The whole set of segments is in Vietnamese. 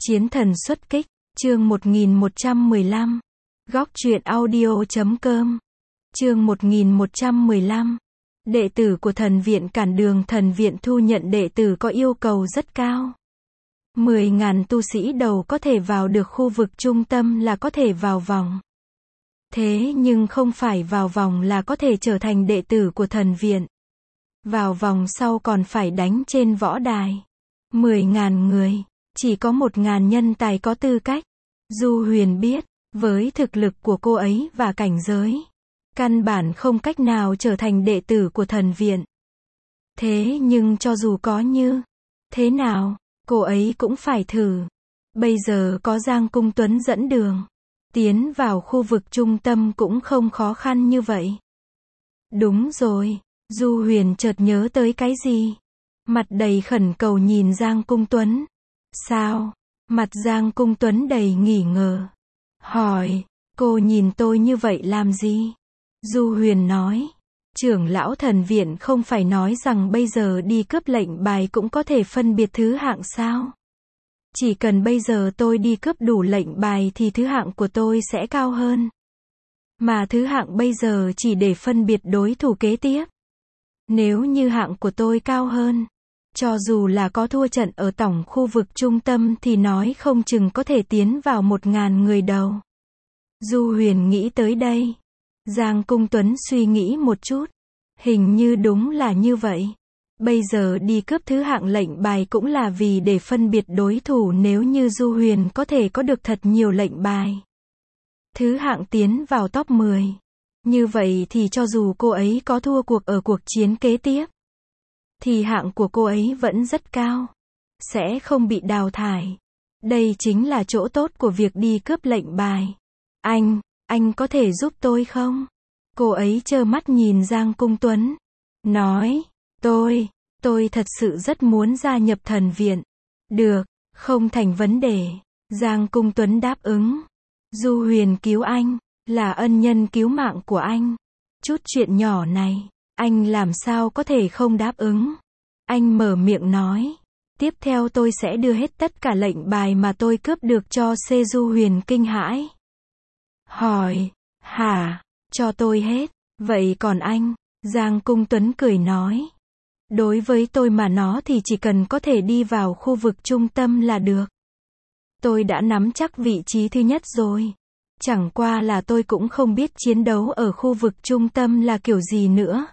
Chiến thần xuất kích, chương 1115. Góc truyện audio.com. Chương 1115. Đệ tử của thần viện cản đường. Thần viện thu nhận đệ tử có yêu cầu rất cao. 10.000 tu sĩ đầu có thể vào được khu vực trung tâm là có thể vào vòng. Thế nhưng không phải vào vòng là có thể trở thành đệ tử của thần viện. Vào vòng sau còn phải đánh trên võ đài. 10.000 người, chỉ có 1.000 nhân tài có tư cách. Du Huyền biết, với thực lực của cô ấy và cảnh giới, căn bản không cách nào trở thành đệ tử của thần viện. Thế nhưng cho dù có như thế nào, cô ấy cũng phải thử. Bây giờ có Giang Cung Tuấn dẫn đường, tiến vào khu vực trung tâm cũng không khó khăn như vậy. Đúng rồi, Du Huyền chợt nhớ tới cái gì. Mặt đầy khẩn cầu nhìn Giang Cung Tuấn. Sao? Mặt Giang Cung Tuấn đầy nghi ngờ. Hỏi, cô nhìn tôi như vậy làm gì? Du Huyền nói, trưởng lão thần viện không phải nói rằng bây giờ đi cướp lệnh bài cũng có thể phân biệt thứ hạng sao? Chỉ cần bây giờ tôi đi cướp đủ lệnh bài thì thứ hạng của tôi sẽ cao hơn. Mà thứ hạng bây giờ chỉ để phân biệt đối thủ kế tiếp. Nếu như hạng của tôi cao hơn, cho dù là có thua trận ở tổng khu vực trung tâm thì nói không chừng có thể tiến vào 1.000 người đầu. Du Huyền nghĩ tới đây. Giang Cung Tuấn suy nghĩ một chút. Hình như đúng là như vậy. Bây giờ đi cướp thứ hạng lệnh bài cũng là vì để phân biệt đối thủ. Nếu như Du Huyền có thể có được thật nhiều lệnh bài, thứ hạng tiến vào top 10. Như vậy thì cho dù cô ấy có thua cuộc ở cuộc chiến kế tiếp, thì hạng của cô ấy vẫn rất cao. Sẽ không bị đào thải. Đây chính là chỗ tốt của việc đi cướp lệnh bài. Anh có thể giúp tôi không? Cô ấy trơ mắt nhìn Giang Cung Tuấn. Nói, tôi thật sự rất muốn gia nhập thần viện. Được, không thành vấn đề. Giang Cung Tuấn đáp ứng. Du Huyền cứu anh, là ân nhân cứu mạng của anh. Chút chuyện nhỏ này, anh làm sao có thể không đáp ứng. Anh mở miệng nói, tiếp theo tôi sẽ đưa hết tất cả lệnh bài mà tôi cướp được cho Du Huyền kinh hãi. Hỏi, hả, cho tôi hết, vậy còn anh? Giang Cung Tuấn cười nói, đối với tôi mà nó thì chỉ cần có thể đi vào khu vực trung tâm là được. Tôi đã nắm chắc vị trí thứ nhất rồi. Chẳng qua là tôi cũng không biết chiến đấu ở khu vực trung tâm là kiểu gì nữa.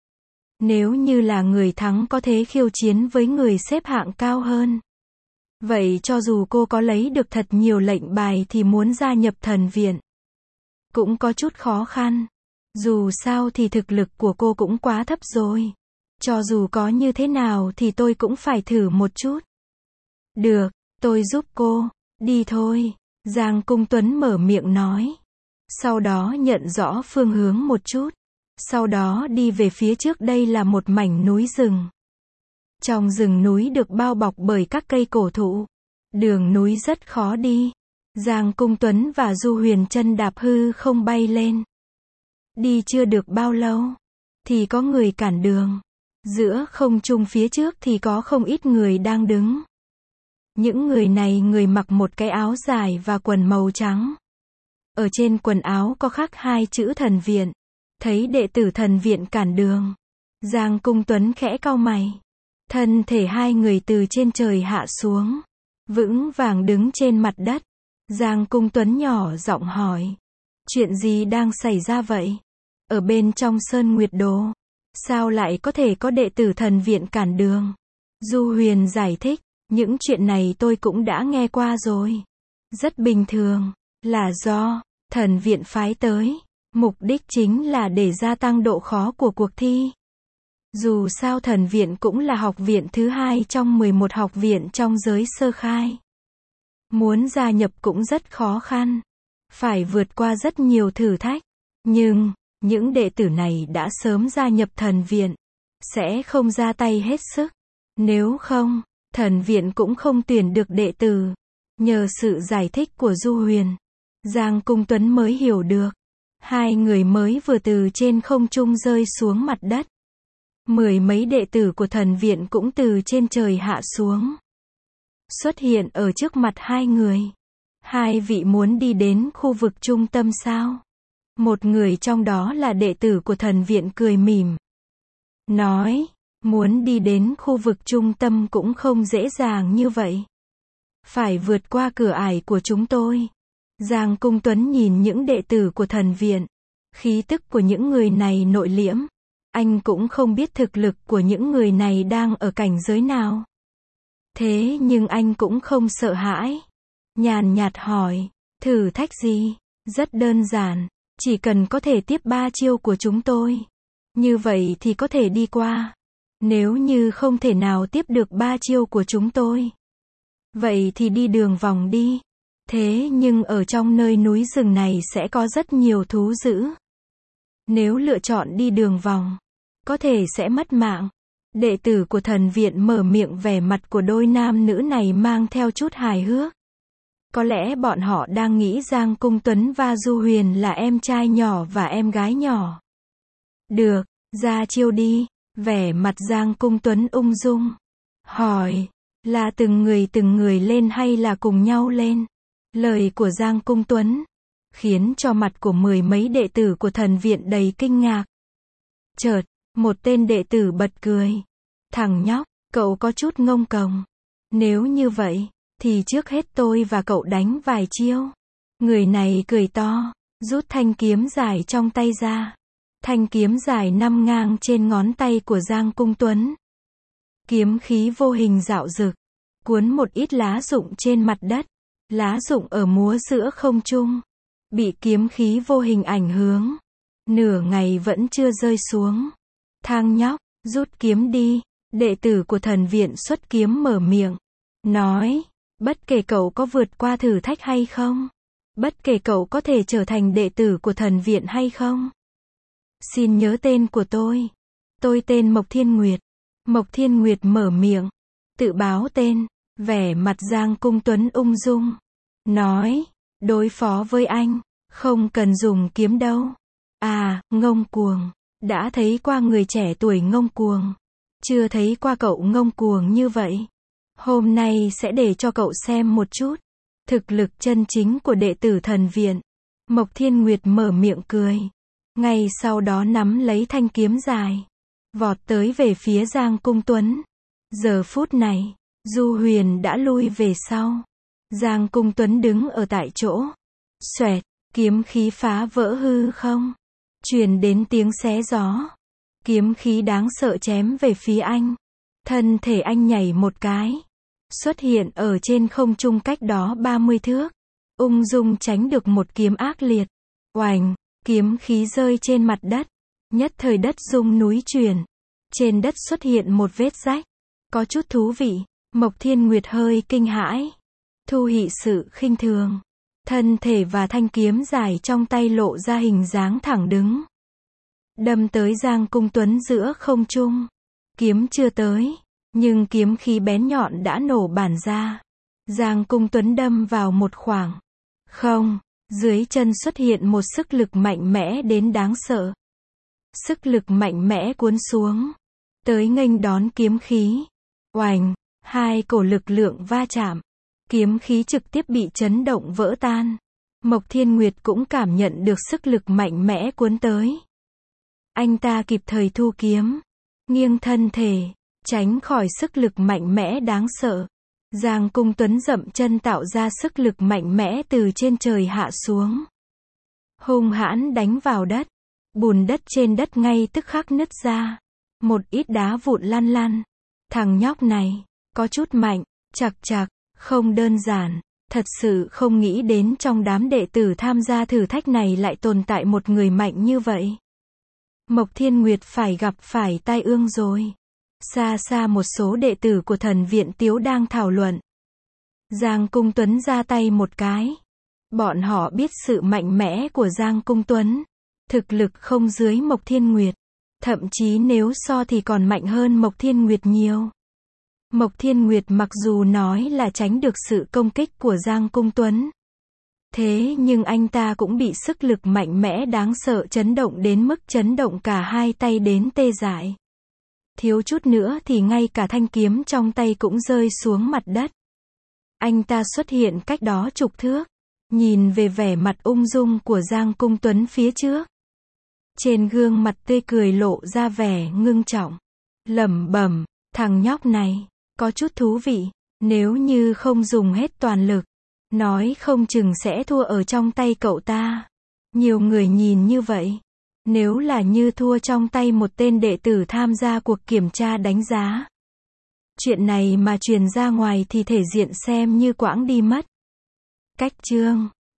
Nếu như là người thắng có thể khiêu chiến với người xếp hạng cao hơn. Vậy cho dù cô có lấy được thật nhiều lệnh bài thì muốn gia nhập thần viện cũng có chút khó khăn. Dù sao thì thực lực của cô cũng quá thấp rồi. Cho dù có như thế nào thì tôi cũng phải thử một chút. Được, tôi giúp cô. Đi thôi. Giang Cung Tuấn mở miệng nói. Sau đó nhận rõ phương hướng một chút. Sau đó đi về phía trước. Đây là một mảnh núi rừng. Trong rừng núi được bao bọc bởi các cây cổ thụ. Đường núi rất khó đi. Giang Cung Tuấn và Du Huyền chân đạp hư không bay lên. Đi chưa được bao lâu thì có người cản đường. Giữa không trung phía trước thì có không ít người đang đứng. Những người này người mặc một cái áo dài và quần màu trắng. Ở trên quần áo có khắc hai chữ thần viện. Thấy đệ tử thần viện cản đường, Giang Cung Tuấn khẽ cau mày. Thân thể hai người từ trên trời hạ xuống, vững vàng đứng trên mặt đất. Giang Cung Tuấn nhỏ giọng hỏi, chuyện gì đang xảy ra vậy? Ở bên trong Sơn Nguyệt Đồ, sao lại có thể có đệ tử thần viện cản đường? Du Huyền giải thích, những chuyện này tôi cũng đã nghe qua rồi. Rất bình thường, là do thần viện phái tới. Mục đích chính là để gia tăng độ khó của cuộc thi. Dù sao thần viện cũng là học viện thứ hai trong 11 học viện trong giới sơ khai. Muốn gia nhập cũng rất khó khăn. Phải vượt qua rất nhiều thử thách. Nhưng, những đệ tử này đã sớm gia nhập thần viện. Sẽ không ra tay hết sức. Nếu không, thần viện cũng không tuyển được đệ tử. Nhờ sự giải thích của Du Huyền, Giang Cung Tuấn mới hiểu được. Hai người mới vừa từ trên không trung rơi xuống mặt đất. 10 mấy đệ tử của thần viện cũng từ trên trời hạ xuống. xuất hiện ở trước mặt hai người. Hai vị muốn đi đến khu vực trung tâm sao? Một người trong đó là đệ tử của thần viện cười mỉm. Nói, muốn đi đến khu vực trung tâm cũng không dễ dàng như vậy. Phải vượt qua cửa ải của chúng tôi. Giang Cung Tuấn nhìn những đệ tử của thần viện. Khí tức của những người này nội liễm. Anh cũng không biết thực lực của những người này đang ở cảnh giới nào. Thế nhưng anh cũng không sợ hãi. Nhàn nhạt hỏi, thử thách gì? Rất đơn giản, chỉ cần có thể tiếp 3 chiêu của chúng tôi. Như vậy thì có thể đi qua. Nếu như không thể nào tiếp được 3 chiêu của chúng tôi, vậy thì đi đường vòng đi. Thế nhưng ở trong nơi núi rừng này sẽ có rất nhiều thú dữ. Nếu lựa chọn đi đường vòng, có thể sẽ mất mạng. Đệ tử của thần viện mở miệng, vẻ mặt của đôi nam nữ này mang theo chút hài hước. Có lẽ bọn họ đang nghĩ Giang Cung Tuấn và Du Huyền là em trai nhỏ và em gái nhỏ. Được, ra chiêu đi. Vẻ mặt Giang Cung Tuấn ung dung. Hỏi, là từng người lên hay là cùng nhau lên? Lời của Giang Cung Tuấn khiến cho mặt của 10 mấy đệ tử của thần viện đầy kinh ngạc. Chợt, một tên đệ tử bật cười. Thằng nhóc, cậu có chút ngông cuồng. Nếu như vậy, thì trước hết tôi và cậu đánh vài chiêu. Người này cười to, rút thanh kiếm dài trong tay ra. Thanh kiếm dài nằm ngang trên ngón tay của Giang Cung Tuấn. Kiếm khí vô hình dạo dực, cuốn một ít lá rụng trên mặt đất. Lá rụng ở múa giữa không trung, bị kiếm khí vô hình ảnh hưởng. Nửa ngày vẫn chưa rơi xuống. Thang nhóc, rút kiếm đi. Đệ tử của thần viện xuất kiếm mở miệng. Nói, bất kể cậu có vượt qua thử thách hay không, bất kể cậu có thể trở thành đệ tử của thần viện hay không, xin nhớ tên của tôi. Tôi tên Mộc Thiên Nguyệt. Mộc Thiên Nguyệt mở miệng, tự báo tên. Vẻ mặt Giang Cung Tuấn ung dung. Nói, đối phó với anh, không cần dùng kiếm đâu. À, ngông cuồng. Đã thấy qua người trẻ tuổi ngông cuồng. Chưa thấy qua cậu ngông cuồng như vậy. Hôm nay sẽ để cho cậu xem một chút thực lực chân chính của đệ tử thần viện. Mộc Thiên Nguyệt mở miệng cười. Ngay sau đó nắm lấy thanh kiếm dài, vọt tới về phía Giang Cung Tuấn. Giờ phút này, Du Huyền đã lui về sau. Giang Cung Tuấn đứng ở tại chỗ. Xoẹt, kiếm khí phá vỡ hư không. Truyền đến tiếng xé gió. Kiếm khí đáng sợ chém về phía anh. Thân thể anh nhảy một cái, xuất hiện ở trên không trung cách đó 30 thước. Ung dung tránh được một kiếm ác liệt. Oành, kiếm khí rơi trên mặt đất. Nhất thời đất rung núi chuyển. Trên đất xuất hiện một vết rách. Có chút thú vị. Mộc Thiên Nguyệt hơi kinh hãi. Thu hị sự khinh thường. Thân thể và thanh kiếm dài trong tay lộ ra hình dáng thẳng đứng. Đâm tới Giang Cung Tuấn giữa không trung. Kiếm chưa tới, nhưng kiếm khí bén nhọn đã nổ bản ra. Giang Cung Tuấn đâm vào một khoảng không. Dưới chân xuất hiện một sức lực mạnh mẽ đến đáng sợ. Sức lực mạnh mẽ cuốn xuống, tới nghênh đón kiếm khí. Oành, hai cổ lực lượng va chạm. Kiếm khí trực tiếp bị chấn động vỡ tan. Mộc Thiên Nguyệt cũng cảm nhận được sức lực mạnh mẽ cuốn tới. Anh ta kịp thời thu kiếm, nghiêng thân thể, tránh khỏi sức lực mạnh mẽ đáng sợ. Giang Cung Tuấn dậm chân tạo ra sức lực mạnh mẽ từ trên trời hạ xuống. Hung hãn đánh vào đất. Bùn đất trên đất ngay tức khắc nứt ra. Một ít đá vụn lăn lăn. Thằng nhóc này, có chút mạnh, chạc chạc, không đơn giản. Thật sự không nghĩ đến trong đám đệ tử tham gia thử thách này lại tồn tại một người mạnh như vậy. Mộc Thiên Nguyệt phải gặp phải tai ương rồi. Xa xa một số đệ tử của thần viện Tiếu đang thảo luận. Giang Cung Tuấn ra tay một cái. Bọn họ biết sự mạnh mẽ của Giang Cung Tuấn. Thực lực không dưới Mộc Thiên Nguyệt. Thậm chí nếu so thì còn mạnh hơn Mộc Thiên Nguyệt nhiều. Mộc Thiên Nguyệt mặc dù nói là tránh được sự công kích của Giang Cung Tuấn. Thế nhưng anh ta cũng bị sức lực mạnh mẽ đáng sợ chấn động đến mức chấn động cả hai tay đến tê dại. Thiếu chút nữa thì ngay cả thanh kiếm trong tay cũng rơi xuống mặt đất. Anh ta xuất hiện cách đó chục thước. Nhìn về vẻ mặt ung dung của Giang Cung Tuấn phía trước. Trên gương mặt tươi cười lộ ra vẻ ngưng trọng. Lẩm bẩm, thằng nhóc này, có chút thú vị. Nếu như không dùng hết toàn lực, nói không chừng sẽ thua ở trong tay cậu ta. Nhiều người nhìn như vậy. Nếu là như thua trong tay một tên đệ tử tham gia cuộc kiểm tra đánh giá. Chuyện này mà truyền ra ngoài thì thể diện xem như quãng đi mất. Cách chương